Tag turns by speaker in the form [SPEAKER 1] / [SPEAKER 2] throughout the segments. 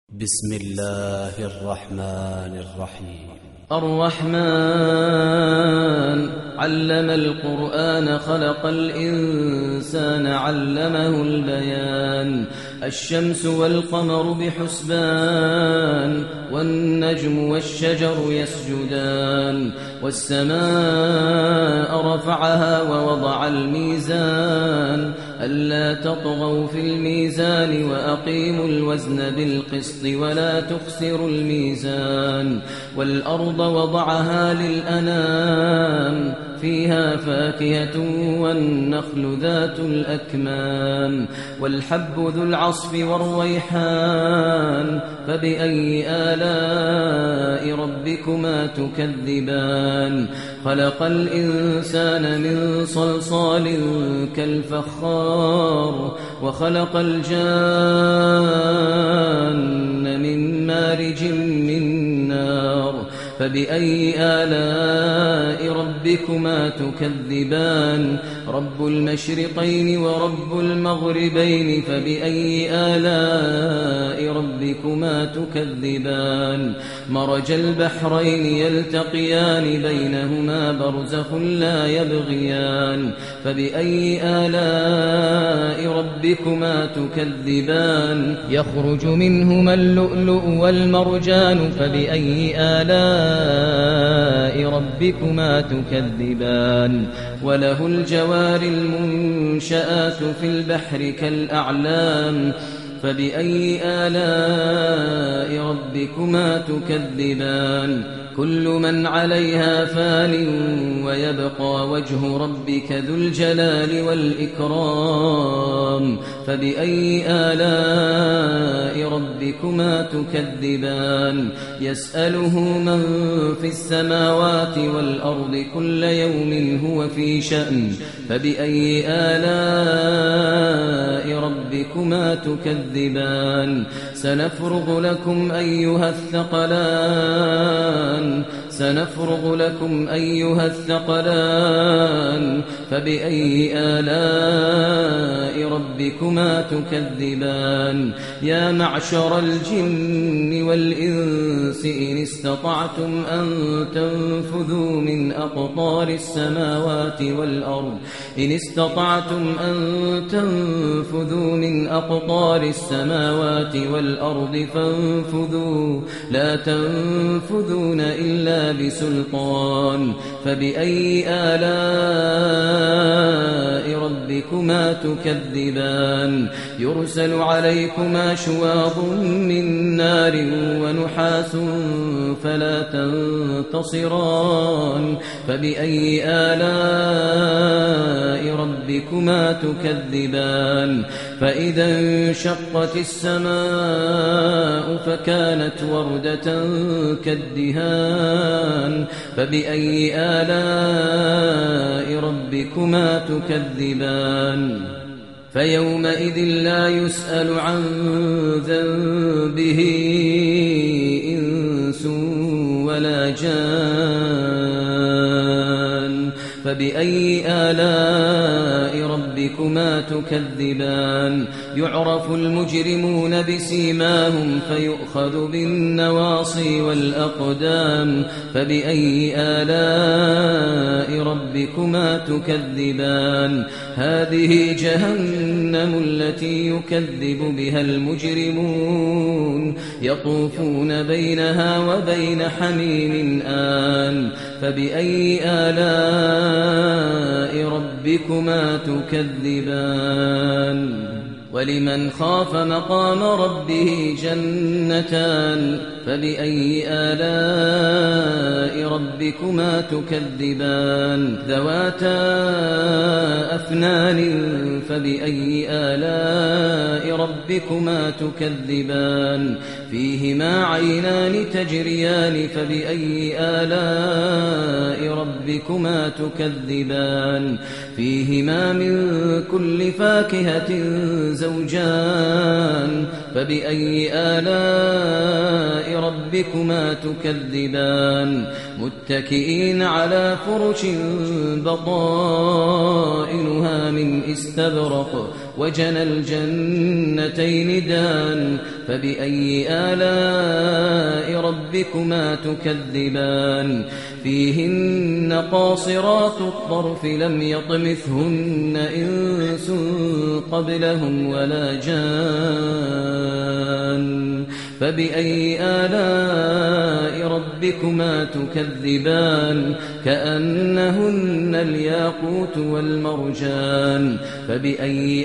[SPEAKER 1] بسم الله الرحمن الرحيم.
[SPEAKER 2] الرحمن علم القرآن خلق الإنسان علمه البيان. الشمس والقمر بحسبان والنجم والشجر يسجدان والسماء رفعها ووضع الميزان ألا تطغوا في الميزان وأقيموا الوزن بالقسط ولا تخسروا الميزان والأرض وضعها للأنام فيها فاكهة والنخل ذات الأكمام والحب ذو العصف والريحان فبأي آلاء ربكما تكذبان. خلق الإنسان من صلصال كالفخار وخلق الجان من مارج من نار فبأي آلاء ربكما تكذبان. رب المشرقين ورب المغربين فبأي آلاء ربكما تكذبان. مرج البحرين يلتقيان بينهما برزخ لا يبغيان فبأي آلاء ربكما تكذبان. يخرج منهما اللؤلؤ والمرجان فبأي آلاء ربكما تكذبان. وله الجوار المنشآت في البحر كالأعلام فبأي آلاء ربكما تكذبان. كل من عليها فان ويبقى وجه ربك ذو الجلال والإكرام فبأي آلاء ربكما تكذبان. يسأله من في السماوات والأرض كل يوم هو في شأن فبأي آلاء ربكما تكذبان. سنفرغ لكم أيها الثقلان فبأي آلاء ربكما تكذبان. يا معشر الجن والإنس إن استطعتم أن تنفذوا من أقطار السماوات والأرض فانفذوا لا تنفذون إلا بسلطان فبأي آلاء ربكما تكذبان. يرسل عليكما شواظ من نار ونحاس فلا تنتصران فبأي آلاء ربكما تكذبان. فإذا انشقت السماء فكانت وردة كالدهان فبأي آلاء ربكما تكذبان. فيومئذ لا يسأل عن ذنبه إنس ولا جان فبأي آلاء ربكما تكذبان. يعرف المجرمون بسيماهم فيؤخذ بالنواصي والأقدام فبأي آلاء ربكما تكذبان. هذه جهنم التي يكذب بها المجرمون يطوفون بينها وبين حميم آن فبأي آلاء ربكما تكذبان. ولمن خاف مقام ربه جنتان فبأي آلاء ربكما تكذبان. ذواتا أفنان فبأي آلاء ربكما تكذبان. فيهما عينان تجريان فبأي آلاء ربكما تكذبان. فيهما من كل فاكهة زوجان فبأي آلاء ربكما تكذبان. متكئين على فرش بطائنها من استبرق وجنى الجنتين دان فبأي آلاء ربكما تكذبان فيهن قاصرات الطرف لم يطمثهن إنس قبلهم ولا جان فبأي آلاء ربكما تكذبان كأنهن الياقوت والمرجان فبأي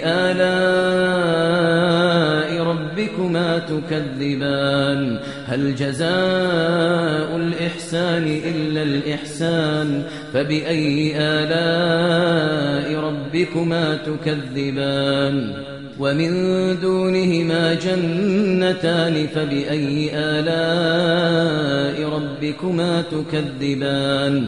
[SPEAKER 2] آلاء ربكما تكذبان هل جزاء الإحسان إلا الإحسان فبأي آلاء ربكما تكذبان ومن دونهما جنتان فبأي آلاء ربكما تكذبان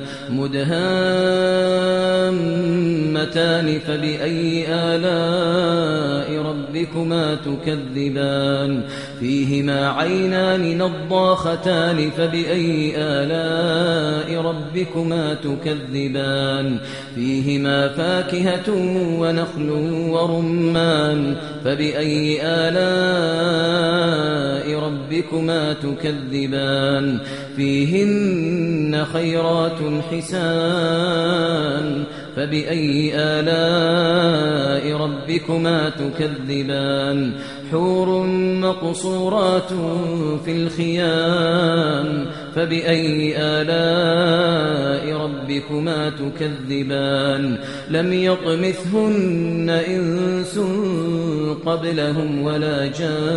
[SPEAKER 2] مدهامتان فبأي آلاء ربكما تكذبان فيهما عينان نضاختان فبأي آلاء ربكما تكذبان فيهما فاكهة ونخل ورمان فبأي آلاء ربكما تكذبان فيهن خيرات حسان فبأي آلاء ربكما تكذبان حور مقصورات في الخيام فبأي آلاء ربكما تكذبان لم يطمثهن إنس قبلهم ولا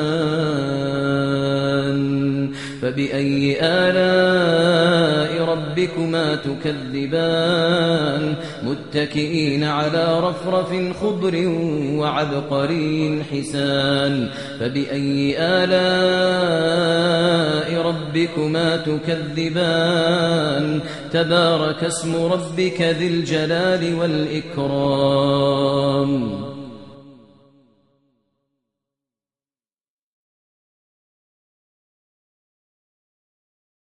[SPEAKER 2] جان فبأي آلاء ربكما تكذبان متكئين على رفرف خضر وعبقري حسان فبأي آلاء ربكما تكذبان تبارك اسم ربك ذي الجلال والإكرام